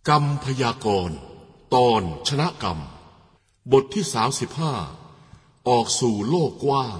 กรรมพยากรณ์ตอนชนะกรรมบทที่35ออกสู่โลกกว้าง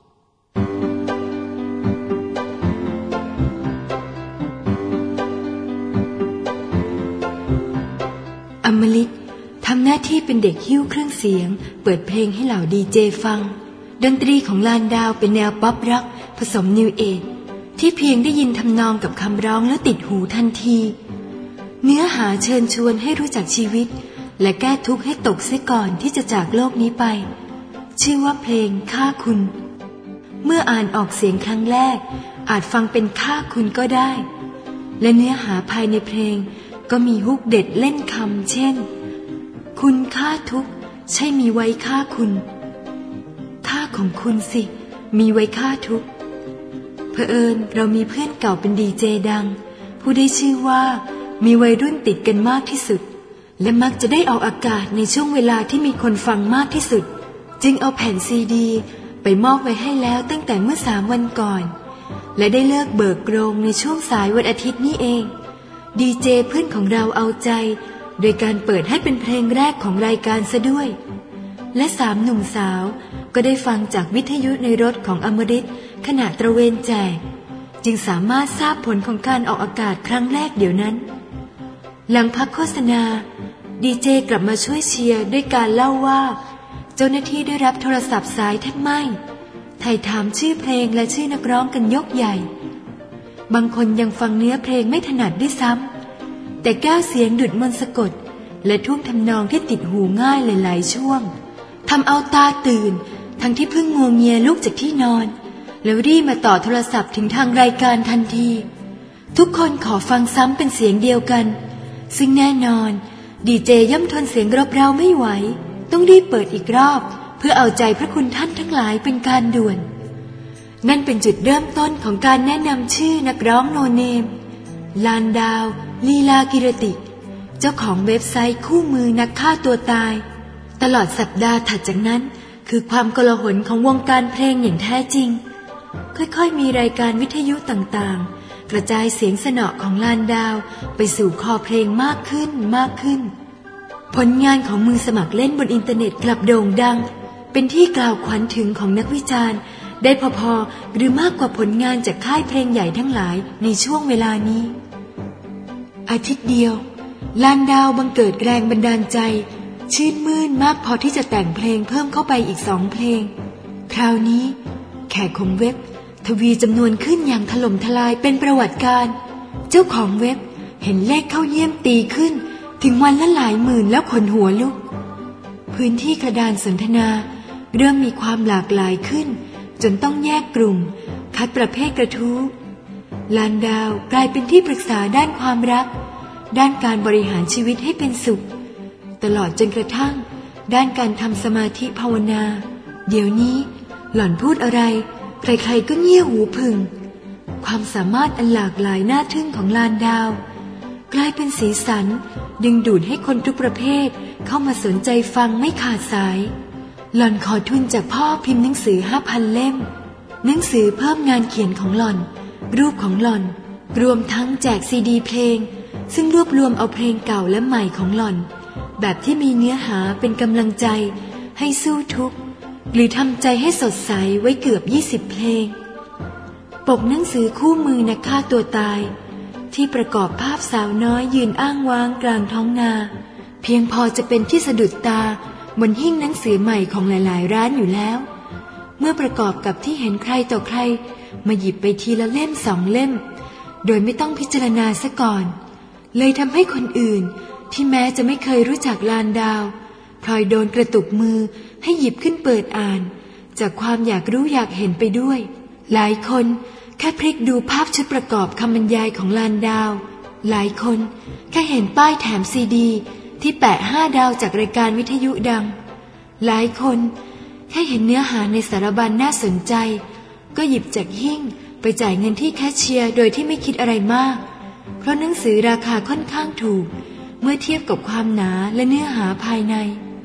อมฤตทำหน้าที่เป็นเด็กหิ้วเครื่องเสียงเปิดเพลงให้เหล่าดีเจฟังดนตรีของลานดาวเป็นแนวป๊อปร็อกผสมนิวเอจที่เพียงได้ยินทำนองกับคำร้องแล้วติดหูทันทีเนื้อหาเชิญชวนให้รู้จักชีวิตและแก้ทุกข์ให้ตกเสียก่อนที่จะจากโลกนี้ไปชื่อว่าเพลงฆ่าคุณเมื่ออ่านออกเสียงครั้งแรกอาจฟังเป็นฆ่าคุณก็ได้และเนื้อหาภายในเพลงก็มีฮุกเด็ดเล่นคำเช่นคุณฆ่าทุกข์ใช่มีไว้ฆ่าคุณฆ่าของคุณสิมีไว้ฆ่าทุกข์เผอิญเรามีเพื่อนเก่าเป็นดีเจดังผู้ได้ชื่อว่ามีวัยรุ่นติดกันมากที่สุดและมักจะได้ออกอากาศในช่วงเวลาที่มีคนฟังมากที่สุดจึงเอาแผ่นซีดีไปมอบไว้ให้แล้วตั้งแต่เมื่อ3 วันก่อนและได้เลิกเบิกโรงในช่วงสายวันอาทิตย์นี้เองดีเจเพื่อนของเราเอาใจโดยการเปิดให้เป็นเพลงแรกของรายการซะด้วยและ3 หนุ่มสาวก็ได้ฟังจากวิทยุในรถของอมฤตขณะตระเวนแจกจึงสามารถทราบผลของการออกอากาศครั้งแรกเดี๋ยวนั้นหลังพักโฆษณาดีเจกลับมาช่วยเชียร์ด้วยการเล่าว่าเจ้าหน้าที่ได้รับโทรศัพท์สายแทบไหม้ไถ่ถามชื่อเพลงและชื่อนักร้องกันยกใหญ่บางคนยังฟังเนื้อเพลงไม่ถนัดด้วยซ้ำแต่แก้วเสียงดุจมนต์สะกดและท่วงทำนองที่ติดหูง่ายหลายๆช่วงทำเอาตาตื่นทั้งที่เพิ่งงัวเงียลุกจากที่นอนแล้วรีบมาต่อโทรศัพท์ถึงทางรายการทันทีทุกคนขอฟังซ้ำเป็นเสียงเดียวกันซึ่งแน่นอนดีเจย่อมทนเสียงรบเร้าไม่ไหวต้องรีบเปิดอีกรอบเพื่อเอาใจพระคุณท่านทั้งหลายเป็นการด่วนนั่นเป็นจุดเริ่มต้นของการแนะนำชื่อนักร้องโนเนมลานดาวลีลากิรติเจ้าของเว็บไซต์คู่มือนักฆ่าตัวตายตลอดสัปดาห์ถัดจากนั้นคือความโกลาหลของวงการเพลงอย่างแท้จริงค่อยๆมีรายการวิทยุต่างๆกระจายเสียงสนอของลานดาวไปสู่คอเพลงมากขึ้นผลงานของมือสมัครเล่นบนอินเทอร์เน็ตกลับโด่งดังเป็นที่กล่าวขวัญถึงของนักวิจารณ์ได้พอๆหรือมากกว่าผลงานจากค่ายเพลงใหญ่ทั้งหลายในช่วงเวลานี้อาทิตย์เดียวลานดาวบังเกิดแรงบันดาลใจชื่นมื่นมากพอที่จะแต่งเพลงเพิ่มเข้าไปอีก2 เพลงคราวนี้แขกของเว็บทวีจำนวนขึ้นอย่างถล่มทลายเป็นประวัติการเจ้าของเว็บเห็นเลขเข้าเยี่ยมตีขึ้นถึงวันละหลายหมื่นแล้วขนหัวลุกพื้นที่กระดานสนทนาเริ่มมีความหลากหลายขึ้นจนต้องแยกกลุ่มคัดประเภทกระทู้ลานดาวกลายเป็นที่ปรึกษาด้านความรักด้านการบริหารชีวิตให้เป็นสุขตลอดจนกระทั่งด้านการทำสมาธิภาวนาเดี๋ยวนี้หล่อนพูดอะไรใครๆก็เงี่ยหูผึ่งความสามารถอันหลากหลายน่าทึ่งของลานดาวกลายเป็นสีสันดึงดูดให้คนทุกประเภทเข้ามาสนใจฟังไม่ขาดสายหล่อนขอทุนจากพ่อพิมพ์หนังสือ 5,000 เล่มหนังสือเพิ่มงานเขียนของหล่อนรูปของหล่อนรวมทั้งแจกซีดีเพลงซึ่งรวบรวมเอาเพลงเก่าและใหม่ของหล่อนแบบที่มีเนื้อหาเป็นกำลังใจให้สู้ทุกข์หรือทำใจให้สดใสไว้เกือบ20 เพลงปกหนังสือคู่มือนักฆ่าตัวตายที่ประกอบภาพสาวน้อยยืนอ้างว้างกลางท้องนาเพียงพอจะเป็นที่สะดุดตาบนหิ้งหนังสือใหม่ของหลายๆร้านอยู่แล้วเมื่อประกอบกับที่เห็นใครต่อใครมาหยิบไปทีละเล่ม2 เล่มโดยไม่ต้องพิจารณาซะก่อนเลยทำให้คนอื่นที่แม้จะไม่เคยรู้จักลานดาวพลอยโดนกระตุกมือให้หยิบขึ้นเปิดอ่านจากความอยากรู้อยากเห็นไปด้วยหลายคนแค่พลิกดูภาพชุดประกอบคำบรรยายของลานดาวหลายคนแค่เห็นป้ายแถมซีดีที่แปะ5 ดาวจากรายการวิทยุดังหลายคนแค่เห็นเนื้อหาในสารบัญน่าสนใจก็หยิบจากหิ้งไปจ่ายเงินที่แคชเชียร์โดยที่ไม่คิดอะไรมากเพราะหนังสือราคาค่อนข้างถูกเมื่อเทียบกับความหนาและเนื้อหาภายใน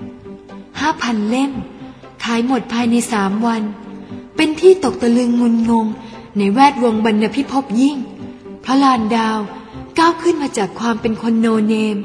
5,000 เล่มขายหมดภายใน3 วันเป็นที่ตกตะลึงงุนงงในแวดวงบรรณพิภพยิ่งเพราะลานดาวก้าวขึ้นมาจากความเป็นคนโนเนม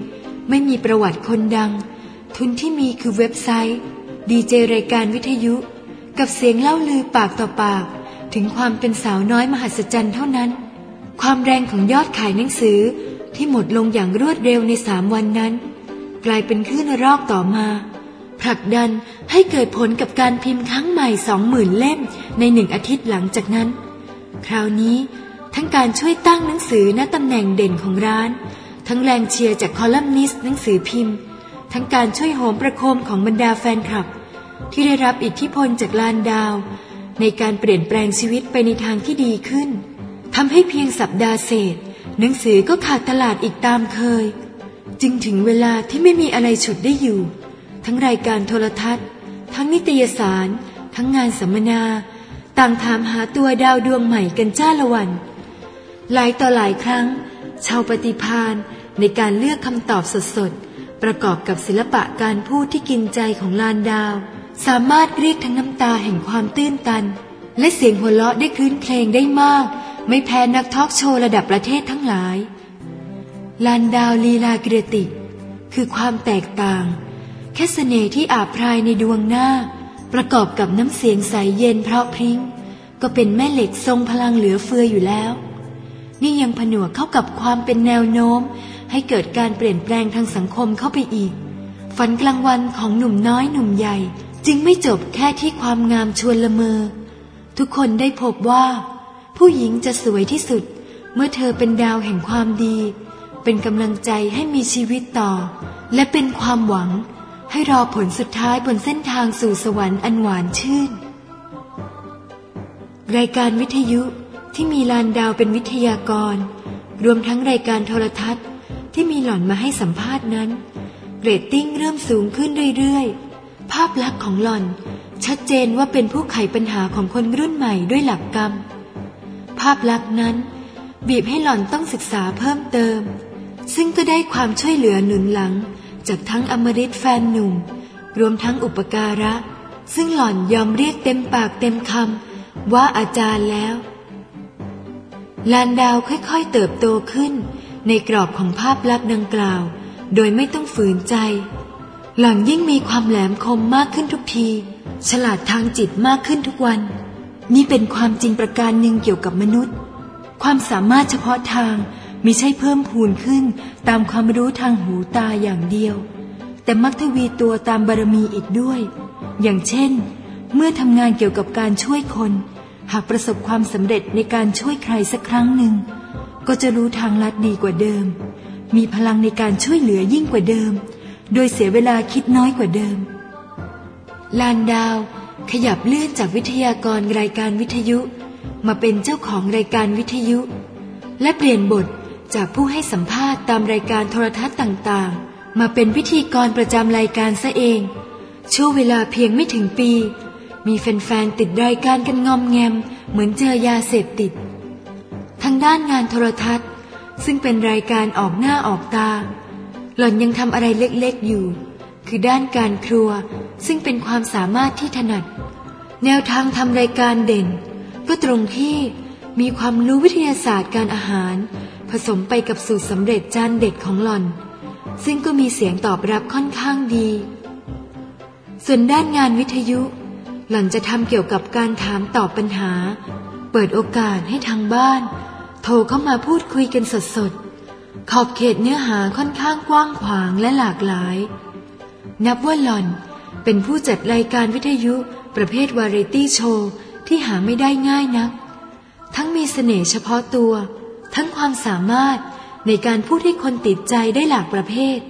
ไม่มีประวัติคนดังทุนที่มีคือเว็บไซต์ดีเจรายการวิทยุกับเสียงเล่าลือปากต่อปากถึงความเป็นสาวน้อยมหัศจรรย์เท่านั้นความแรงของยอดขายหนังสือที่หมดลงอย่างรวดเร็วใน3 วันนั้นกลายเป็นคลื่นระลอกต่อมาผลักดันให้เกิดผลกับการพิมพ์ครั้งใหม่ 20,000 เล่มใน1 อาทิตย์หลังจากนั้นคราวนี้ทั้งการช่วยตั้งหนังสือณตำแหน่งเด่นของร้านทั้งแรงเชียร์จากคอลัมนิสต์หนังสือพิมพ์ทั้งการช่วยโหมประโคมของบรรดาแฟนคลับที่ได้รับอิทธิพลจากลานดาวในการเปลี่ยนแปลงชีวิตไปในทางที่ดีขึ้นทำให้เพียงสัปดาห์เศษหนังสือก็ขาดตลาดอีกตามเคยจึงถึงเวลาที่ไม่มีอะไรฉุดได้อยู่ทั้งรายการโทรทัศน์ทั้งนิตยสารทั้งงานสัมมนาต่างถามหาตัวดาวดวงใหม่กันจ้าละวันหลายต่อหลายครั้งชาวปฏิภาณในการเลือกคำตอบสดๆประกอบกับศิลปะการพูดที่กินใจของลานดาวสามารถเรียกทั้งน้ำตาแห่งความตื้นตันและเสียงหัวเราะได้คลื้นเพลงได้มากไม่แพ้นักทอล์กโชว์ระดับประเทศทั้งหลายลานดาวลีลากิรติคือความแตกต่างแค่เสน่ห์ที่อาบพรายในดวงหน้าประกอบกับน้ำเสียงใสเย็นเพราะพริ้งก็เป็นแม่เหล็กทรงพลังเหลือเฟืออยู่แล้วนี่ยังผนวกเข้ากับความเป็นแนวโน้มให้เกิดการเปลี่ยนแปลงทางสังคมเข้าไปอีกฝันกลางวันของหนุ่มน้อยหนุ่มใหญ่จึงไม่จบแค่ที่ความงามชวนละเมอทุกคนได้พบว่าผู้หญิงจะสวยที่สุดเมื่อเธอเป็นดาวแห่งความดีเป็นกำลังใจให้มีชีวิตต่อและเป็นความหวังให้รอผลสุดท้ายบนเส้นทางสู่สวรรค์อันหวานชื่นรายการวิทยุที่มีลานดาวเป็นวิทยากรรวมทั้งรายการโทรทัศน์ที่มีหล่อนมาให้สัมภาษณ์นั้นเรตติ้งเริ่มสูงขึ้นเรื่อยๆภาพลักษณ์ของหล่อนชัดเจนว่าเป็นผู้ไขปัญหาของคนรุ่นใหม่ด้วยหลักกรรมภาพลักษณ์นั้นบีบให้หล่อนต้องศึกษาเพิ่มเติมซึ่งก็ได้ความช่วยเหลือหนุนหลังจากทั้งอมฤตแฟนหนุ่มรวมทั้งอุปการะซึ่งหล่อนยอมเรียกเต็มปากเต็มคำว่าอาจารย์แล้วลานดาวค่อยๆเติบโตขึ้นในกรอบของภาพลักษณ์ดังกล่าวโดยไม่ต้องฝืนใจหล่อนยิ่งมีความแหลมคมมากขึ้นทุกทีฉลาดทางจิตมากขึ้นทุกวันนี่เป็นความจริงประการหนึ่งเกี่ยวกับมนุษย์ความสามารถเฉพาะทางมิใช่เพิ่มพูนขึ้นตามความรู้ทางหูตาอย่างเดียวแต่มักทวีตัวตามบารมีอีกด้วยอย่างเช่นเมื่อทำงานเกี่ยวกับการช่วยคนหากประสบความสำเร็จในการช่วยใครสักครั้งหนึ่งก็จะรู้ทางลัดดีกว่าเดิมมีพลังในการช่วยเหลือยิ่งกว่าเดิมโดยเสียเวลาคิดน้อยกว่าเดิมลานดาวขยับเลื่อนจากวิทยากรรายการวิทยุมาเป็นเจ้าของรายการวิทยุและเปลี่ยนบทจากผู้ให้สัมภาษณ์ตามรายการโทรทัศน์ต่างๆมาเป็นพิธีกรประจำรายการซะเองช่วงเวลาเพียงไม่ถึงปีมีแฟนๆติดรายการกันงอมแงมเหมือนเจอยาเสพติดทางด้านงานโทรทัศน์ซึ่งเป็นรายการออกหน้าออกตาหล่อนยังทำอะไรเล็กๆอยู่คือด้านการครัวซึ่งเป็นความสามารถที่ถนัดแนวทางทำรายการเด่นก็ตรงที่มีความรู้วิทยาศาสตร์การอาหารผสมไปกับสูตรสำเร็จจานเด็ดของหล่อนซึ่งก็มีเสียงตอบรับค่อนข้างดีส่วนด้านงานวิทยุหล่อนจะทำเกี่ยวกับการถามตอบปัญหาเปิดโอกาสให้ทางบ้านโทรเข้ามาพูดคุยกันสดๆขอบเขตเนื้อหาค่อนข้างกว้างขวางและหลากหลายนับว่าหล่อนเป็นผู้จัดรายการวิทยุประเภทวาไรตี้โชว์ที่หาไม่ได้ง่ายนักทั้งมีเสน่ห์เฉพาะตัวทั้งความสามารถในการพูดให้คนติดใจได้หลากประเภท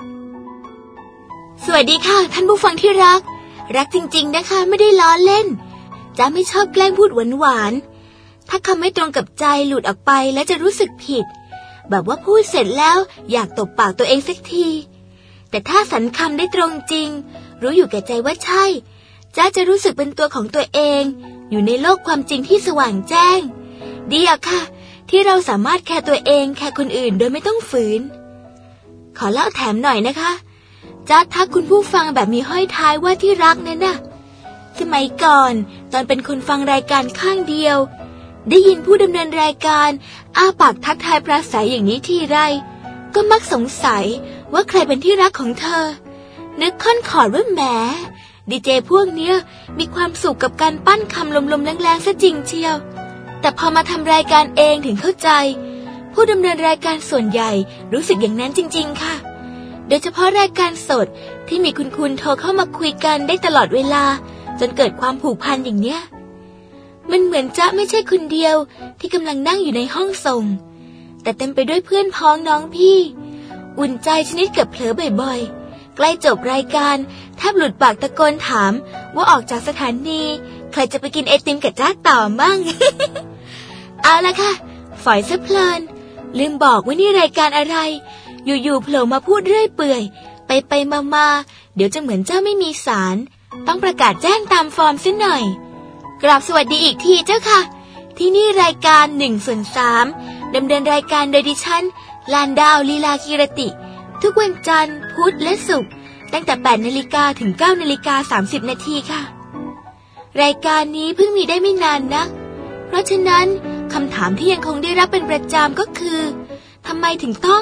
สวัสดีค่ะท่านผู้ฟังที่รักจริงๆนะคะไม่ได้ล้อเล่นจ๊ะไม่ชอบแกล้งพูดหวานๆถ้าคำไม่ตรงกับใจหลุดออกไปแล้วจะรู้สึกผิดแบบว่าพูดเสร็จแล้วอยากตบปากตัวเองสักทีแต่ถ้าสรรคำได้ตรงจริงรู้อยู่แก่ใจว่าใช่จ๊ะจะรู้สึกเป็นตัวของตัวเองอยู่ในโลกความจริงที่สว่างแจ้งดีอะค่ะที่เราสามารถแคร์ตัวเองแคร์คนอื่นโดยไม่ต้องฝืนขอเล่าแถมหน่อยนะคะจ๊ะทักคุณผู้ฟังแบบมีห้อยท้ายว่าที่รักนั่นน่ะสมัยก่อนตอนเป็นคนฟังรายการข้างเดียวได้ยินผู้ดำเนินรายการอ้าปากทักทายปราศัยอย่างนี้ทีไรก็มักสงสัยว่าใครเป็นที่รักของเธอนึกค่อนขอดว่าแหมดีเจพวกเนี้ยมีความสุขกับการปั้นคำลมๆแรงๆซะจริงเชียวแต่พอมาทำรายการเองถึงเข้าใจผู้ดำเนินรายการส่วนใหญ่รู้สึกอย่างนั้นจริงๆค่ะโดยเฉพาะรายการสดที่มีคุณโทรเข้ามาคุยกันได้ตลอดเวลาจนเกิดความผูกพันอย่างเนี้ยมันเหมือนจ๊ะไม่ใช่คนเดียวที่กำลังนั่งอยู่ในห้องส่งแต่เต็มไปด้วยเพื่อนพ้องน้องพี่อุ่นใจชนิดเกือบเผลอบ่อยๆใกล้จบรายการแทบหลุดปากตะโกนถามว่าออกจากสถานีใครจะไปกินไอติมกับจ๊ะต่อบ้าง เอาละค่ะฝอยซะเพลินลืมบอกว่านี่รายการอะไรอยู่ๆโผล่มาพูดเรื่อยเปื่อยไปมาเดี๋ยวจะเหมือนเจ้าไม่มีสารต้องประกาศแจ้งตามฟอร์มซิหน่อยกราบสวัสดีอีกทีเจ้าค่ะที่นี่รายการ1/3ดำเนินรายการโดยดิฉันลานดาวลีลากีรติทุกวันจันทร์พุธและศุกร์ตั้งแต่ 8 นาฬิกาถึง 9 นาฬิกา 30 นาทีค่ะรายการนี้เพิ่งมีได้ไม่นานนักเพราะฉะนั้นคำถามที่ยังคงได้รับเป็นประจำก็คือทำไมถึงต้อง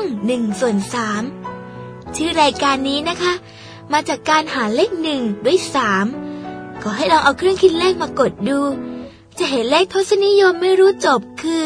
1/3ชื่อรายการนี้นะคะมาจากการหารเลข1ด้วย3ขอให้ลองเอาเครื่องคิดเลขมากดดูจะเห็นเลขทศนิยมไม่รู้จบคือ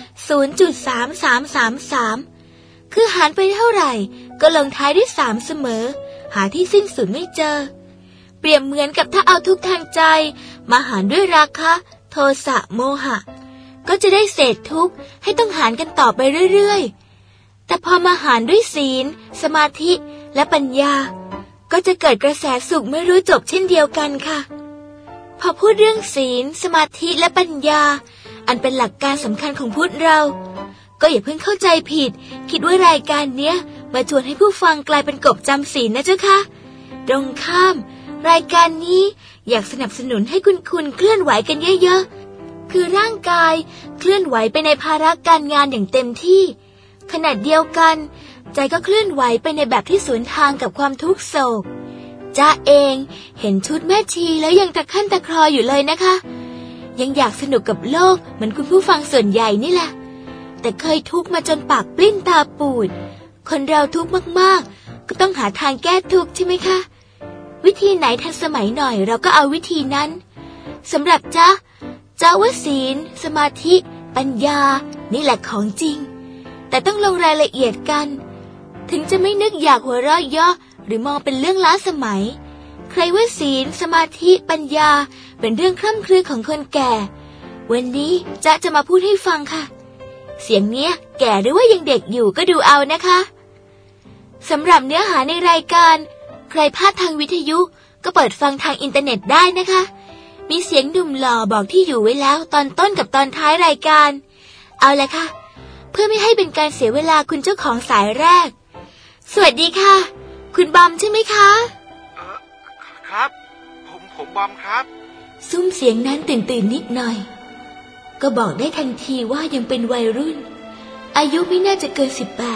0.3333 คือหารไปเท่าไหร่ก็ลงท้ายด้วย3เสมอหาที่สิ้นสุดไม่เจอเปรียบเหมือนกับถ้าเอาทุกข์ทางใจมาหารด้วยราคะโทสะโมหะก็จะได้เศษทุกข์ให้ต้องหารกันต่อไปเรื่อยๆแต่พอมาหารด้วยศีลสมาธิและปัญญาก็จะเกิดกระแสสุขไม่รู้จบเช่นเดียวกันค่ะพอพูดเรื่องศีลสมาธิและปัญญาอันเป็นหลักการสำคัญของพุทธเราก็อย่าเพิ่งเข้าใจผิดคิดว่ารายการเนี้ยมาชวนให้ผู้ฟังกลายเป็นกบจำศีลนะเจ้าค่ะตรงข้ามรายการนี้อยากสนับสนุนให้คุณเคลื่อนไหวกันเยอะๆคือร่างกายเคลื่อนไหวไปในภาระการงานอย่างเต็มที่ขณะเดียวกันใจก็เคลื่อนไหวไปในแบบที่สวนทางกับความทุกข์โศกจ๊ะเองเห็นชุดแม่ชีแล้วยังตะคั่นตะคลออยู่เลยนะคะยังอยากสนุกกับโลกเหมือนคุณผู้ฟังส่วนใหญ่นี่แหละแต่เคยทุกข์มาจนปากปลิ้นตาปูดคนเราทุกข์มากๆก็ต้องหาทางแก้ทุกข์ใช่ไหมคะวิธีไหนทันสมัยหน่อยเราก็เอาวิธีนั้นสำหรับจ๊ะว่าศีลสมาธิปัญญานี่แหละของจริงแต่ต้องลงรายละเอียดกันถึงจะไม่นึกอยากหัวเราะเยาะหรือมองเป็นเรื่องล้าสมัยใครว่าศีลสมาธิปัญญาเป็นเรื่องคร่ำครึของคนแก่วันนี้จ๊ะจะมาพูดให้ฟังค่ะเสียงเนี้ยแก่หรือว่ายังเด็กอยู่ก็ดูเอานะคะสำหรับเนื้อหาในรายการใครพลาดทางวิทยุก็เปิดฟังทางอินเทอร์เน็ตได้นะคะมีเสียงหนุ่มหล่อบอกที่อยู่ไว้แล้วตอนต้นกับตอนท้ายรายการเอาละค่ะเพื่อไม่ให้เป็นการเสียเวลาคุณเจ้าของสายแรกสวัสดีค่ะคุณบอมใช่ไหมคะครับผมบอมครับซุ้มเสียงนั้นตื่นนิดหน่อยก็บอกได้ทันทีว่ายังเป็นวัยรุ่นอายุไม่น่าจะเกิน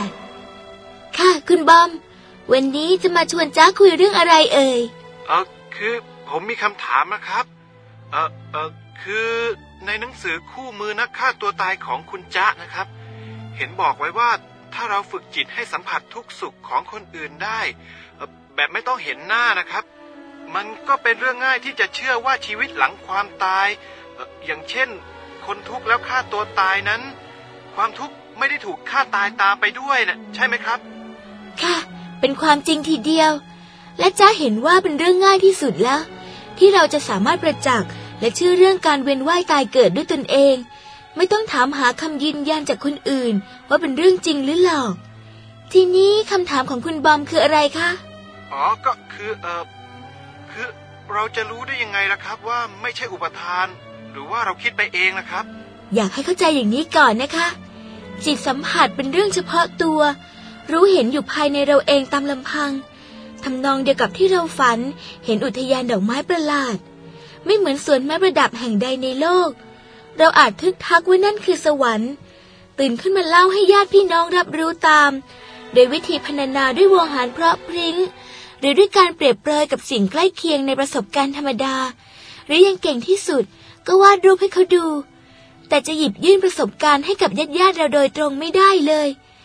18ค่ะคุณบอมวันนี้จะมาชวนจ๊ะคุยเรื่องอะไรเอ่ยคือผมมีคำถามนะครับคือในหนังสือคู่มือนักฆ่าตัวตายของคุณจ๊ะนะครับเห็นบอกไว้ว่าถ้าเราฝึกจิตให้สัมผัสทุกสุขของคนอื่นได้แบบไม่ต้องเห็นหน้านะครับมันก็เป็นเรื่องง่ายที่จะเชื่อว่าชีวิตหลังความตายอย่างเช่นคนทุกข์แล้วฆ่าตัวตายนั้นความทุกข์ไม่ได้ถูกฆ่าตายตามไปด้วยนะใช่ไหมครับค่ะเป็นความจริงทีเดียวและจ๊ะเห็นว่าเป็นเรื่องง่ายที่สุดแล้วที่เราจะสามารถประจักษ์และเชื่อเรื่องการเวียนว่ายตายเกิดด้วยตนเองไม่ต้องถามหาคำยืนยันจากคนอื่นว่าเป็นเรื่องจริงหรือหลอกทีนี้คำถามของคุณบอมคืออะไรคะก็คือเราจะรู้ได้ยังไงล่ะครับว่าไม่ใช่อุปทานหรือว่าเราคิดไปเองล่ะครับอยากให้เข้าใจอย่างนี้ก่อนนะคะจิตสัมผัสเป็นเรื่องเฉพาะตัวรู้เห็นอยู่ภายในเราเองตามลำพังทำนองเดียวกับที่เราฝันเห็นอุทยานดอกไม้ประหลาดไม่เหมือนสวนไม้ประดับแห่งใดในโลกเราอาจทึกทักว่านั่นคือสวรรค์ตื่นขึ้นมาเล่าให้ญาติพี่น้องรับรู้ตามโดยวิธีพรรณนาด้วยวงหารเพราะพริ้งหรือด้วยการเปรียบเปรยกับสิ่งใกล้เคียงในประสบการณ์ธรรมดาหรือยังเก่งที่สุดก็วาดรูปให้เขาดูแต่จะหยิบยื่นประสบการณ์ให้กับญาติเราโดยตรงไม่ได้เลย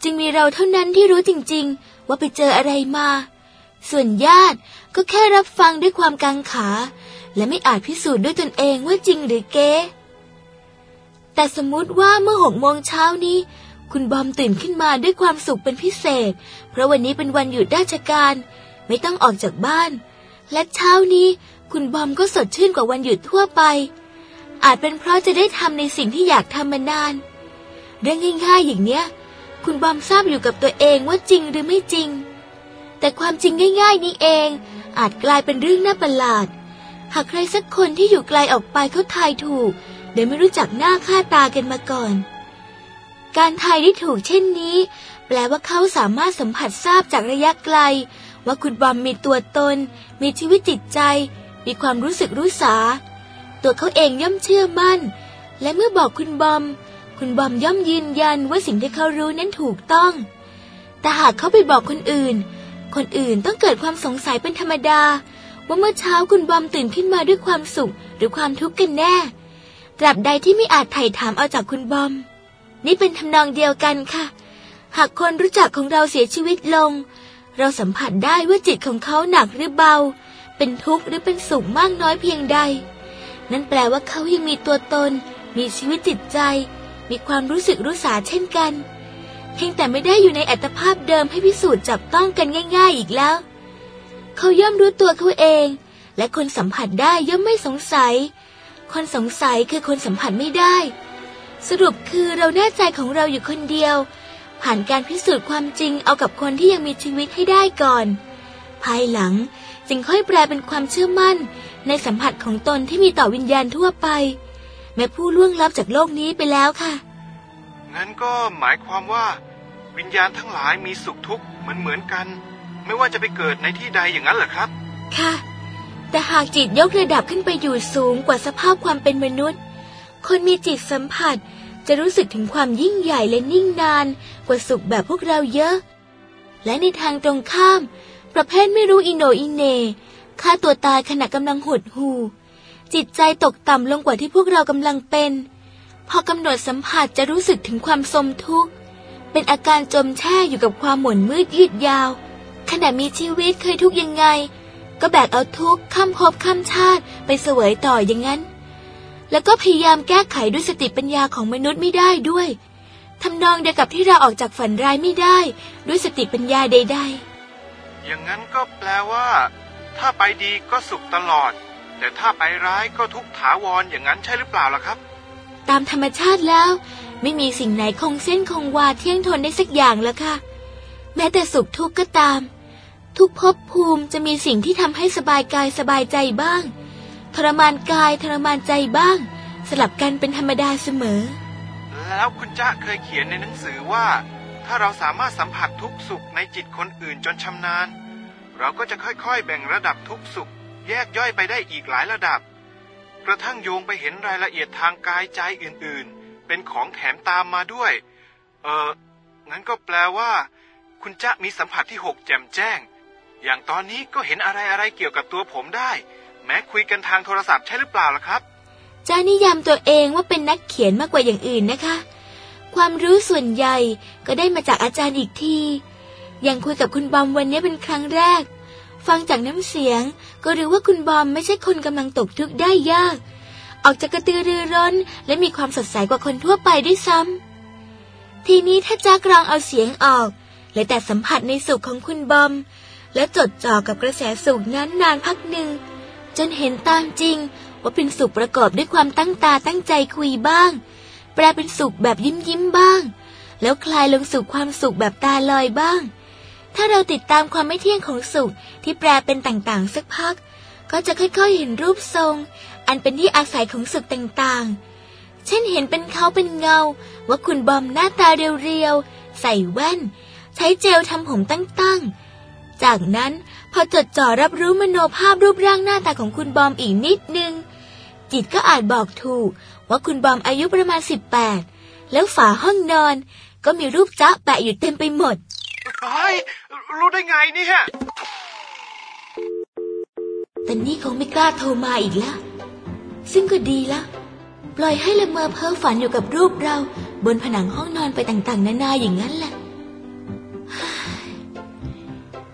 จึงมีเราเท่านั้นที่รู้จริงๆว่าไปเจออะไรมาส่วนญาติก็แค่รับฟังด้วยความกังขาและไม่อาจพิสูจน์ด้วยตนเองว่าจริงหรือเก๊แต่สมมุติว่าเมื่อ6 โมงเช้านี้คุณบอมตื่นขึ้นมาด้วยความสุขเป็นพิเศษเพราะวันนี้เป็นวันหยุดราชการไม่ต้องออกจากบ้านและเช้านี้คุณบอมก็สดชื่นกว่าวันหยุดทั่วไปอาจเป็นเพราะจะได้ทำในสิ่งที่อยากทำมานานเรื่องง่ายๆอย่างเนี้ยคุณบอมทราบอยู่กับตัวเองว่าจริงหรือไม่จริงแต่ความจริงง่ายๆนี้เองอาจกลายเป็นเรื่องน่าประหลาดหากใครสักคนที่อยู่ไกลออกไปเขาทายถูกโดยไม่รู้จักหน้าค่าตากันมาก่อนการทายที่ถูกเช่นนี้แปลว่าเขาสามารถสัมผัสทราบจากระยะไกลว่าคุณบอมมีตัวตนมีชีวิตจิตใจมีความรู้สึกรู้สาตัวเขาเองย่อมเชื่อมั่นและเมื่อบอกคุณบอมย่อมยืนยันว่าสิ่งที่เขารู้นั้นถูกต้องแต่หากเขาไปบอกคนอื่นต้องเกิดความสงสัยเป็นธรรมดาว่าเมื่อเช้าคุณบอมตื่นขึ้นมาด้วยความสุขหรือความทุกข์กันแน่ตราบใดที่ไม่อาจไถ่ถามเอาจากคุณบอมนี่เป็นทำนองเดียวกันค่ะหากคนรู้จักของเราเสียชีวิตลงเราสัมผัสได้ว่าจิตของเขาหนักหรือเบาเป็นทุกข์หรือเป็นสุขมากน้อยเพียงใดนั่นแปลว่าเขายังมีตัวตนมีชีวิตจิตใจมีความรู้สึกรู้สาเช่นกันเพียงแต่ไม่ได้อยู่ในอัตภาพเดิมให้พิสูจน์จับต้องกันง่ายๆอีกแล้วเขาย่อมรู้ตัวเขาเองและคนสัมผัสได้ย่อมไม่สงสัยคนสงสัยคือคนสัมผัสไม่ได้สรุปคือเราแน่ใจของเราอยู่คนเดียวผ่านการพิสูจน์ความจริงเอากับคนที่ยังมีชีวิตให้ได้ก่อนภายหลังจึงค่อยแปลเป็นความเชื่อมั่นในสัมผัสของตนที่มีต่อวิญญาณทั่วไปแม้ผู้ล่วงลับจากโลกนี้ไปแล้วค่ะงั้นก็หมายความว่าวิญญาณทั้งหลายมีสุขทุกข์เหมือนกันไม่ว่าจะไปเกิดในที่ใดอย่างนั้นเหรอครับค่ะแต่หากจิตยกระดับขึ้นไปอยู่สูงกว่าสภาพความเป็นมนุษย์คนมีจิตสัมผัสจะรู้สึกถึงความยิ่งใหญ่และนิ่งนานกว่าสุขแบบพวกเราเยอะและในทางตรงข้ามประเภทไม่รู้อิโหนอิเหน่ฆ่าตัวตายขณะกำลังหดหู่จิตใจตกต่ำลงกว่าที่พวกเรากำลังเป็นพอกำหนดสัมผัสจะรู้สึกถึงความทรมทุกข์เป็นอาการจมแช่อยู่กับความหม่นมืดยืดยาวขณะมีชีวิตเคยทุกข์ยังไงก็แบกเอาทุกข์ข้ามภพข้ามชาติไปเสวยต่ออย่างนั้นแล้วก็พยายามแก้ไขด้วยสติปัญญาของมนุษย์ไม่ได้ด้วยทำนองเดียวกับที่เราออกจากฝันร้ายไม่ได้ด้วยสติปัญญาใดๆอย่างนั้นก็แปลว่าถ้าไปดีก็สุขตลอดแต่ถ้าไปร้ายก็ทุกข์ถาวรอย่างนั้นใช่หรือเปล่าล่ะครับตามธรรมชาติแล้วไม่มีสิ่งไหนคงเส้นคงวาเที่ยงทนได้สักอย่างแล้วค่ะแม้แต่สุขทุกข์ก็ตามทุกภพภูมิจะมีสิ่งที่ทำให้สบายกายสบายใจบ้างทรมานกายทรมานใจบ้างสลับกันเป็นธรรมดาเสมอแล้วคุณจ๊ะเคยเขียนในหนังสือว่าถ้าเราสามารถสัมผัสทุกสุขในจิตคนอื่นจนชำนาญเราก็จะค่อยๆแบ่งระดับทุกสุขแยกย่อยไปได้อีกหลายระดับกระทั่งโยงไปเห็นรายละเอียดทางกายใจอื่นๆเป็นของแถมตามมาด้วยงั้นก็แปลว่าคุณจ๊ะมีสัมผัสที่6แจ่มแจ้งอย่างตอนนี้ก็เห็นอะไรๆเกี่ยวกับตัวผมได้แม้คุยกันทางโทรศัพท์ใช่หรือเปล่าล่ะครับจ๊ะนิยามตัวเองว่าเป็นนักเขียนมากกว่าอย่างอื่นนะคะความรู้ส่วนใหญ่ก็ได้มาจากอาจารย์อีกทีอย่างคุยกับคุณบอมวันนี้เป็นครั้งแรกฟังจากน้ำเสียงก็รู้ว่าคุณบอมไม่ใช่คนกำลังตกทุกข์ได้ยากออกจากกระตือรือร้นและมีความสดใสกว่าคนทั่วไปด้วยซ้ำทีนี้ถ้าจ๊ะกรองเอาเสียงออกและแต่สัมผัสในสุขของคุณบอมและจดจ่อกับกระแสสุขนั้นนานพักหนึ่งจนเห็นตามจริงว่าเป็นสุขประกอบด้วยความตั้งตาตั้งใจคุยบ้างแปลเป็นสุขแบบยิ้มบ้างแล้วคลายลงสู่ความสุขแบบตาลอยบ้างถ้าเราติดตามความไม่เที่ยงของสุขที่แปลเป็นต่างๆสักพักก็จะค่อยๆเห็นรูปทรงอันเป็นที่อาศัยของสุขต่างๆเช่นเห็นเป็นเขาเป็นเงาว่าคุณบอมหน้าตาเรียวๆใส่แว่นใช้เจลทำผมตั้งๆจากนั้นพอจดจ่อรับรู้มโนภาพรูปร่างหน้าตาของคุณบอมอีกนิดนึงจิตก็อาจบอกถูกว่าคุณบอมอายุประมาณ18แล้วฝาห้องนอนก็มีรูปจ๊ะแปะอยู่เต็มไปหมดเฮ้ยรู้ได้ไงเนี่ยแต่นี่คงไม่กล้าโทรมาอีกแล้วซึ่งก็ดีละปล่อยให้ละเมอเพ้อฝันอยู่กับรูปเราบนผนังห้องนอนไปต่างๆนานาอย่างนั้นแหละ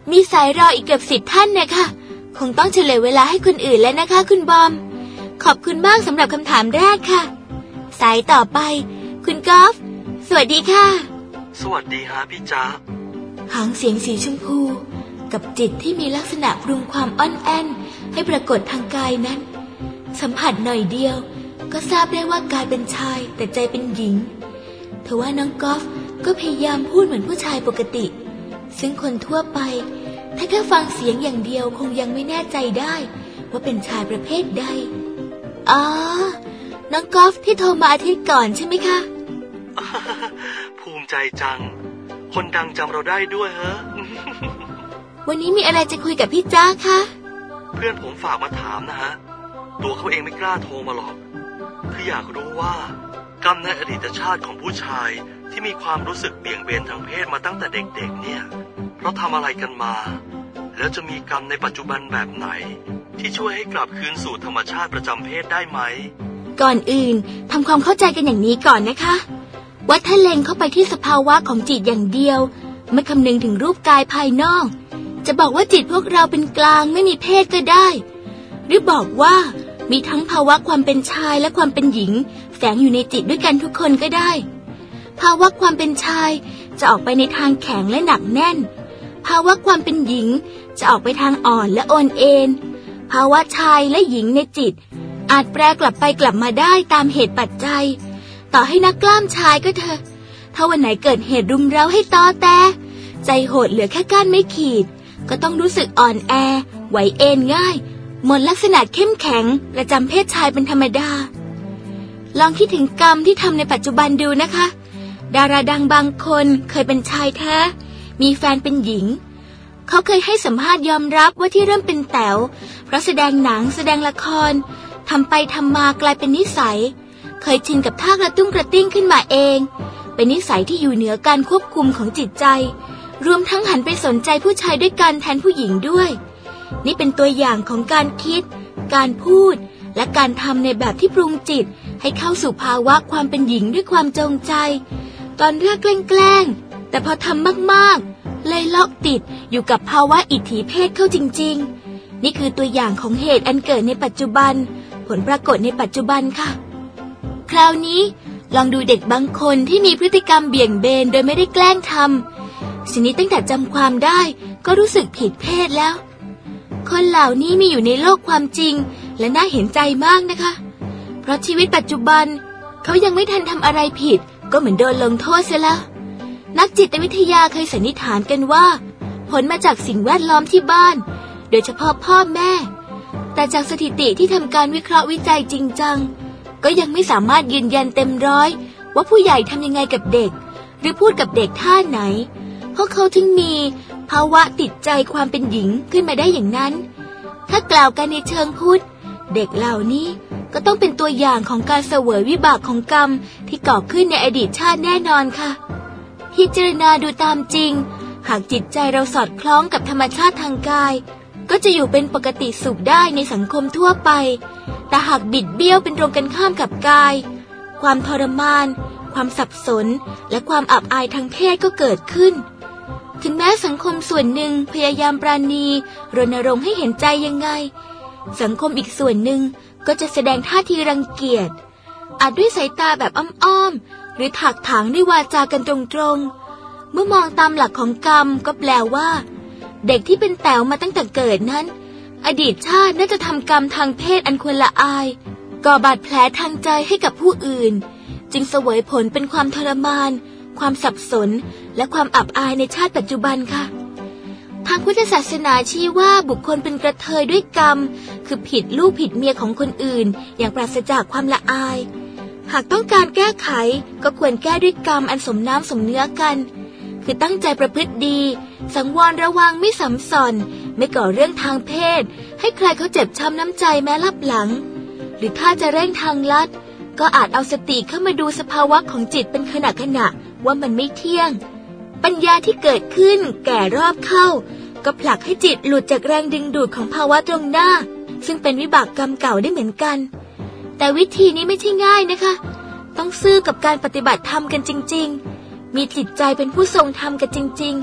มีสายรออีกเกือบ10 ท่านนะคะคงต้องเฉลยเวลาให้คนอื่นแล้วนะคะคุณบอมขอบคุณมากสำหรับคำถามแรกค่ะสายต่อไปคุณกอล์ฟสวัสดีค่ะสวัสดีฮะพี่จ๊ะหางเสียงสีชมพูกับจิตที่มีลักษณะปรุงความอ้อนแอนให้ปรากฏทางกายนั้นสัมผัสหน่อยเดียวก็ทราบได้ว่ากายเป็นชายแต่ใจเป็นหญิงทว่าน้องกอล์ฟก็พยายามพูดเหมือนผู้ชายปกติซึ่งคนทั่วไปถ้าแค่ฟังเสียงอย่างเดียวคงยังไม่แน่ใจได้ว่าเป็นชายประเภทใดอ๋อน้องกอล์ฟที่โทรมาอาทิตย์ก่อนใช่ไหมคะภูมิใจจังคนดังจำเราได้ด้วยเหรอวันนี้มีอะไรจะคุยกับพี่จ้าคะเพื่อนผมฝากมาถามนะฮะตัวเขาเองไม่กล้าโทรมาหรอกคืออยากรู้ว่ากรรมในอดีตชาติของผู้ชายที่มีความรู้สึกเบี่ยงเบนทางเพศมาตั้งแต่เด็กๆเนี่ยเพราะทำอะไรกันมาแล้วจะมีกรรมในปัจจุบันแบบไหนที่ช่วยให้กลับคืนสู่ธรรมชาติประจำเพศได้ไหมก่อนอื่นทำความเข้าใจกันอย่างนี้ก่อนนะคะว่าถ้าเล็งเข้าไปที่สภาวะของจิตอย่างเดียวไม่คำนึงถึงรูปกายภายนอกจะบอกว่าจิตพวกเราเป็นกลางไม่มีเพศก็ได้หรือบอกว่ามีทั้งภาวะความเป็นชายและความเป็นหญิงแฝงอยู่ในจิตด้วยกันทุกคนก็ได้ภาวะความเป็นชายจะออกไปในทางแข็งและหนักแน่นภาวะความเป็นหญิงจะออกไปทางอ่อนและโอนเอ็นภาวะชายและหญิงในจิตอาจแปรกลับไปกลับมาได้ตามเหตุปัจจัยต่อให้นักกล้ามชายก็เถอะถ้าวันไหนเกิดเหตุรุมเร้าให้ตอแตใจโหดเหลือแค่ก้านไม่ขีดก็ต้องรู้สึกอ่อนแอไหวเอ็นง่ายหมดลักษณะเข้มแข็งประจำเพศชายเป็นธรรมดาลองคิดถึงกรรมที่ทำในปัจจุบันดูนะคะดาราดังบางคนเคยเป็นชายแท้มีแฟนเป็นหญิงเขาเคยให้สัมภาษณ์ยอมรับว่าที่เริ่มเป็นแต๋วเพราะแสดงหนังแสดงละครทำไปทำมากลายเป็นนิสัยเคยชินกับท่ากระตุ้งกระติ้งขึ้นมาเองเป็นนิสัยที่อยู่เหนือการควบคุมของจิตใจรวมทั้งหันไปสนใจผู้ชายด้วยกันแทนผู้หญิงด้วยนี่เป็นตัวอย่างของการคิดการพูดและการทำในแบบที่ปรุงจิตให้เข้าสู่ภาวะความเป็นหญิงด้วยความจงใจตอนแรกแกล้งแต่พอทำมากๆเลยล็อกติดอยู่กับภาวะอิทธิเพศเข้าจริงๆนี่คือตัวอย่างของเหตุอันเกิดในปัจจุบันผลปรากฏในปัจจุบันค่ะคราวนี้ลองดูเด็กบางคนที่มีพฤติกรรมเบี่ยงเบนโดยไม่ได้แกล้งทำสิ่งนี้ตั้งแต่จำความได้ก็รู้สึกผิดเพศแล้วคนเหล่านี้มีอยู่ในโลกความจริงและน่าเห็นใจมากนะคะเพราะชีวิตปัจจุบันเขายังไม่ทันทำอะไรผิดก็เหมือนโดนลงโทษเสียแล้วนักจิตวิทยาเคยสันนิษฐานกันว่าผลมาจากสิ่งแวดล้อมที่บ้านโดยเฉพาะพ่อแม่แต่จากสถิติที่ทำการวิเคราะห์วิจัยจริงจังก็ยังไม่สามารถยืนยันเต็มร้อยว่าผู้ใหญ่ทำยังไงกับเด็กหรือพูดกับเด็กท่าไหนเพราะเขาถึงมีภาวะติดใจความเป็นหญิงขึ้นมาได้อย่างนั้นถ้ากล่าวกันในเชิงพุทธเด็กเหล่านี้ก็ต้องเป็นตัวอย่างของการเสวยวิบากของกรรมที่ก่อขึ้นในอดีตชาติแน่นอนค่ะพิจารณาดูตามจริงหากจิตใจเราสอดคล้องกับธรรมชาติทางกายก็จะอยู่เป็นปกติสุขได้ในสังคมทั่วไปแต่หากบิดเบี้ยวเป็นตรงกันข้ามกับกายความทรมานความสับสนและความอับอายทางเพศก็เกิดขึ้นถึงแม้สังคมส่วนหนึ่งพยายามปราณีรณรงค์ให้เห็นใจยังไงสังคมอีกส่วนหนึ่งก็จะแสดงท่าทีรังเกียจอาจด้วยสายตาแบบอ้อมๆหรือถากถางด้วยวาจากันตรงๆเมื่อมองตามหลักของกรรมก็แปลว่าเด็กที่เป็นแต๋วมาตั้งแต่เกิดนั้นอดีตชาติน่าจะทำกรรมทางเพศอันควรละอายก่อบาดแผลทางใจให้กับผู้อื่นจึงเสวยผลเป็นความทรมานความสับสนและความอับอายในชาติปัจจุบันค่ะทางพุทธศาสนาชี้ว่าบุคคลเป็นกระเทยด้วยกรรมคือผิดลูกผิดเมียของคนอื่นอย่างปราศจากความละอายหากต้องการแก้ไขก็ควรแก้ด้วยกรรมอันสมน้ำสมเนื้อกันคือตั้งใจประพฤติดีสังวรระวังไม่สัมสอนไม่ก่อเรื่องทางเพศให้ใครเขาเจ็บช้ำน้ำใจแม้ลับหลังหรือถ้าจะเร่งทางลัดก็อาจเอาสติเข้ามาดูสภาวะของจิตเป็นขณะว่ามันไม่เที่ยงปัญญาที่เกิดขึ้นแก่รอบเข้าก็ผลักให้จิตหลุดจากแรงดึงดูดของภาวะตรงหน้าซึ่งเป็นวิบากกรรมเก่าได้เหมือนกันแต่วิธีนี้ไม่ใช่ง่ายนะคะต้องซื่อกับการปฏิบัติธรรมกันจริงๆมีจิตใจเป็นผู้ทรงธรรมกันจริงๆ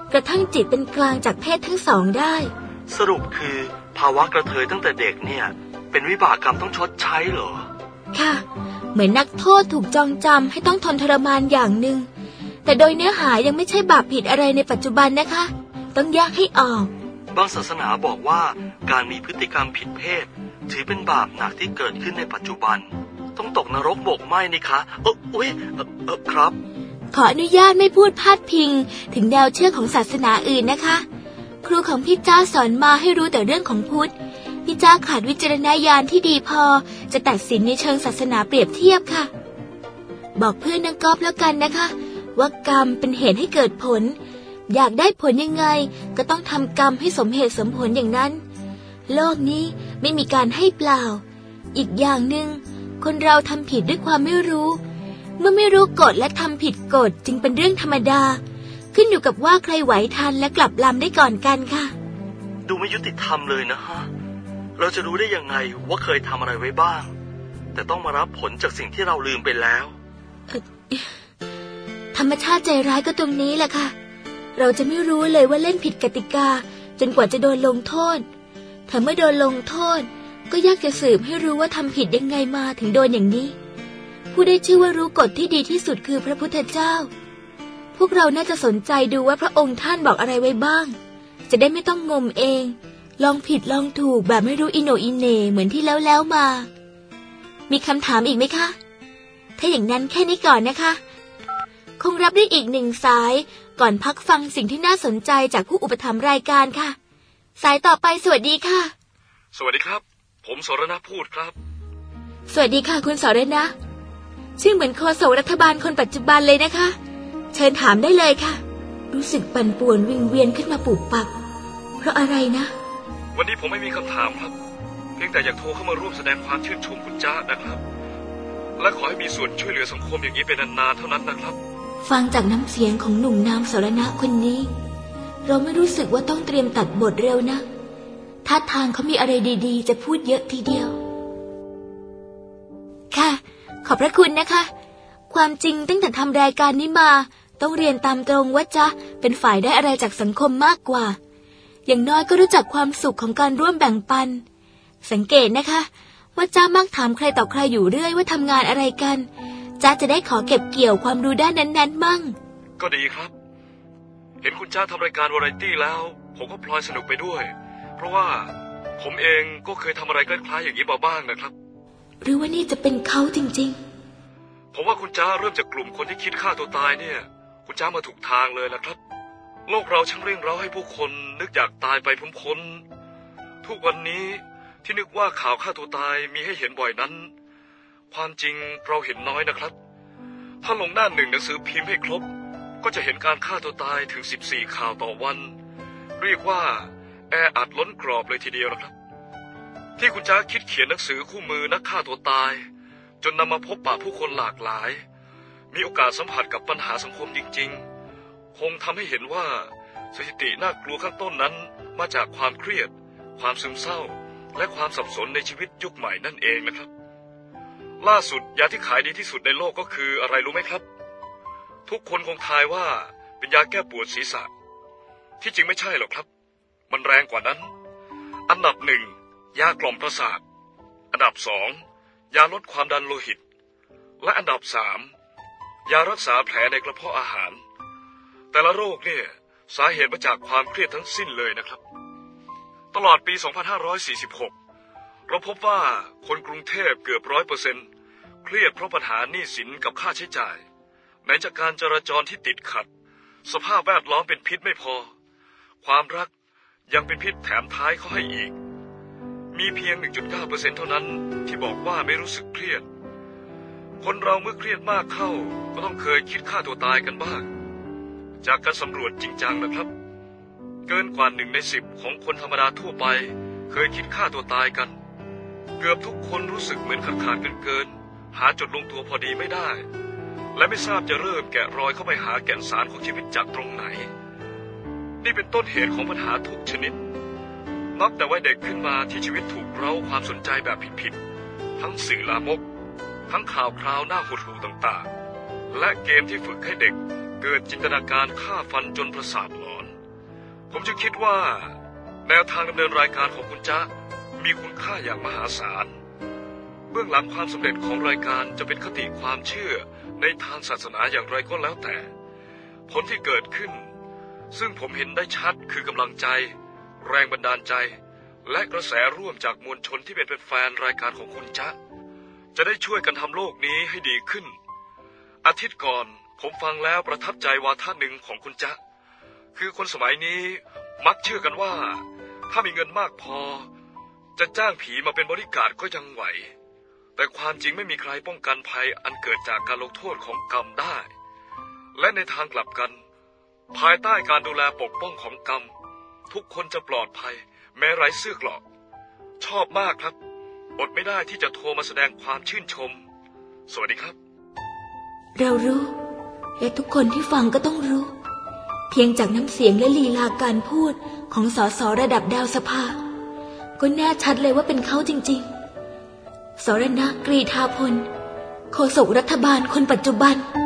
กระทั่งจิตเป็นกลางจากเพศทั้งสองได้สรุปคือภาวะกระเทยตั้งแต่เด็กเนี่ยเป็นวิบากกรรมต้องชดใช้เหรอค่ะเหมือนนักโทษถูกจองจำให้ต้องทนทรมานอย่างหนึ่งแต่โดยเนื้อหายังไม่ใช่บาปผิดอะไรในปัจจุบันนะคะต้องแยกให้ออกบางศาสนาบอกว่าการมีพฤติกรรมผิดเพศถือเป็นบาปหนักที่เกิดขึ้นในปัจจุบันต้องตกนรกบกไหม้นี่คะครับขออนุญาตไม่พูดพาดพิงถึงแนวเชื่อของศาสนาอื่นนะคะครูของพี่จ้าสอนมาให้รู้แต่เรื่องของพุทธพี่จ้าขาดวิจารณญาณที่ดีพอจะตัดสินในเชิงศาสนาเปรียบเทียบค่ะบอกเพื่อนนักกอล์ฟแล้วกันนะคะว่ากรรมเป็นเหตุให้เกิดผลอยากได้ผลยังไงก็ต้องทำกรรมให้สมเหตุสมผลอย่างนั้นโลกนี้ไม่มีการให้เปล่าอีกอย่างหนึ่งคนเราทำผิดด้วยความไม่รู้เมื่อไม่รู้กฎและทำผิดกฎจึงเป็นเรื่องธรรมดาขึ้นอยู่กับว่าใครไหวทันและกลับลำได้ก่อนกันค่ะดูไม่ยุติธรรมเลยนะฮะเราจะรู้ได้ยังไงว่าเคยทำอะไรไว้บ้างแต่ต้องมารับผลจากสิ่งที่เราลืมไปแล้วธรรมชาติใจร้ายก็ตรงนี้แหละค่ะเราจะไม่รู้เลยว่าเล่นผิดกติกาจนกว่าจะโดนลงโทษถ้าเมื่อโดนลงโทษก็ยากจะสืบให้รู้ว่าทำผิดยังไงมาถึงโดนอย่างนี้ผู้ได้ชื่อว่ารู้กฎที่ดีที่สุดคือพระพุทธเจ้าพวกเราน่าจะสนใจดูว่าพระองค์ท่านบอกอะไรไว้บ้างจะได้ไม่ต้องงมเองลองผิดลองถูกแบบไม่รู้อิโหนอิเหน่เหมือนที่แล้วมามีคำถามอีกไหมคะถ้าอย่างนั้นแค่นี้ก่อนนะคะคงรับได้อีกหนึ่งสายก่อนพักฟังสิ่งที่น่าสนใจจากผู้อุปถัมภ์รายการค่ะสายต่อไปสวัสดีค่ะสวัสดีครับผมสรณะพูดครับสวัสดีค่ะคุณสรณะชื่อเหมือนโฆษกรัฐบาลคนปัจจุบันเลยนะคะเชิญถามได้เลยค่ะรู้สึกปั่นป่วนวิงเวียนขึ้นมาปุบปับเพราะอะไรนะวันนี้ผมไม่มีคำถามครับเพียงแต่อยากโทรเข้ามาร่วมแสดงความชื่นชมคุณจ้านะครับและขอให้มีส่วนช่วยเหลือสังคมอย่างนี้เป็นนานๆเท่านั้นนะครับฟังจากน้ำเสียงของหนุ่มนามสรณะคนนี้เราไม่รู้สึกว่าต้องเตรียมตัดบทเร็วนะท่าทางเขามีอะไรดีๆจะพูดเยอะทีเดียวค่ะขอบพระคุณนะคะความจริงตั้งแต่ทำรายการนี้มาต้องเรียนตามตรงว่าจ๊ะเป็นฝ่ายได้อะไรจากสังคมมากกว่าอย่างน้อยก็รู้จักความสุขของการร่วมแบ่งปันสังเกตนะคะว่าจ๊ะมักถามใครต่อใครอยู่เรื่อยว่าทำงานอะไรกันจ๊ะจะได้ขอเก็บเกี่ยวความรู้ด้านนั้นๆมั่งก็ดีครับเห็นคุณจ๊ะทำรายการวาไรตี้แล้วผมก็พลอยสนุกไปด้วยเพราะว่าผมเองก็เคยทำอะไรคล้ายๆอย่างนี้มาบ้างนะครับหรือว่านี่จะเป็นเขาจริงๆผมว่าคุณจ๊ะเริ่มจากกลุ่มคนที่คิดฆ่าตัวตายเนี่ยคุณจ๊ะมาถูกทางเลยนะครับโลกเราช่างเร่งเร้าให้ผู้คนนึกอยากตายไปพ้นๆทุกวันนี้ที่นึกว่าข่าวฆ่าตัวตายมีให้เห็นบ่อยนั้นความจริงเราเห็นน้อยนะครับถ้าลงหน้าหนึ่งหนังสือพิมพ์ให้ครบก็จะเห็นการฆ่าตัวตายถึง14ข่าวต่อวันเรียกว่าแออัดล้นกรอบเลยทีเดียวนะครับที่คุณจ๊ะคิดเขียนหนังสือคู่มือนักฆ่าตัวตายจนนำมาพบปะผู้คนหลากหลายมีโอกาสสัมผัสกับปัญหาสังคมจริงๆคงทำให้เห็นว่าสถิติน่ากลัวข้างต้นนั้นมาจากความเครียดความซึมเศร้าและความสับสนในชีวิตยุคใหม่นั่นเองนะครับล่าสุดยาที่ขายดีที่สุดในโลกก็คืออะไรรู้ไหมครับทุกคนคงทายว่าเป็นยาแก้ปวดศีรษะที่จริงไม่ใช่หรอกครับมันแรงกว่านั้นอันดับหนึ่งยากล่อมประสาทอันดับสองยาลดความดันโลหิตและอันดับสามยารักษาแผลในกระเพาะอาหารแต่ละโรคเนี่ยสาเหตุมาจากความเครียดทั้งสิ้นเลยนะครับตลอดปี 2546 เราพบว่าคนกรุงเทพเกือบ 100% เครียดเพราะปัญหาหนี้สินกับค่าใช้จ่ายไหนจากการจราจรที่ติดขัดสภาพแวดล้อมเป็นพิษไม่พอความรักยังเป็นพิษแถมท้ายเขาให้อีกมีเพียง 1.9% เท่านั้นที่บอกว่าไม่รู้สึกเครียดคนเราเมื่อเครียดมากเข้าก็ต้องเคยคิดฆ่าตัวตายกันบ้างจากการสำรวจจริงจังนะครับเกินกว่า1 ใน 10ของคนธรรมดาทั่วไปเคยคิดฆ่าตัวตายกันเกือบทุกคนรู้สึกเหมือนขาดเกินหาจุดลงตัวพอดีไม่ได้และไม่ทราบจะเริ่มแกะรอยเข้าไปหาแก่นสารของชีวิตจากตรงไหนนี่เป็นต้นเหตุของปัญหาทุกชนิดนับแต่วัยเด็กขึ้นมาที่ชีวิตถูกเร้าความสนใจแบบผิดๆทั้งสื่อลามกทั้งข่าวคราวหน้าหดหู่ต่างๆและเกมที่ฝึกให้เด็กเกิดจินตนาการฆ่าฟันจนประสาทหลอนผมจึงคิดว่าแนวทางดำเนินรายการของคุณจ๊ะมีคุณค่าอย่างมหาศาลเบื้องหลังความสำเร็จของรายการจะเป็นคติความเชื่อในทางศาสนาอย่างไรก็แล้วแต่ผลที่เกิดขึ้นซึ่งผมเห็นได้ชัดคือกำลังใจแรงบันดาลใจและกระแสร่วมจากมวลชนที่เป็นแฟนรายการของคุณจ๊ะจะได้ช่วยกันทำโลกนี้ให้ดีขึ้นอาทิตย์ก่อนผมฟังแล้วประทับใจวาทะหนึ่งของคุณจ๊ะคือคนสมัยนี้มักเชื่อกันว่าถ้ามีเงินมากพอจะจ้างผีมาเป็นบริการก็ยังไหวแต่ความจริงไม่มีใครป้องกันภัยอันเกิดจากการลงโทษของกรรมได้และในทางกลับกันภายใต้การดูแลปกป้องของกรรมทุกคนจะปลอดภัยแม้ไร้เสื้อกลอกชอบมากครับอดไม่ได้ที่จะโทรมาแสดงความชื่นชมสวัสดีครับเรารู้และทุกคนที่ฟังก็ต้องรู้เพียงจากน้ำเสียงและลีลาการพูดของสสระดับดาวสภาก็แน่ชัดเลยว่าเป็นเขาจริงๆสรณะ กรีฑาพลโฆษกรัฐบาลคนปัจจุบัน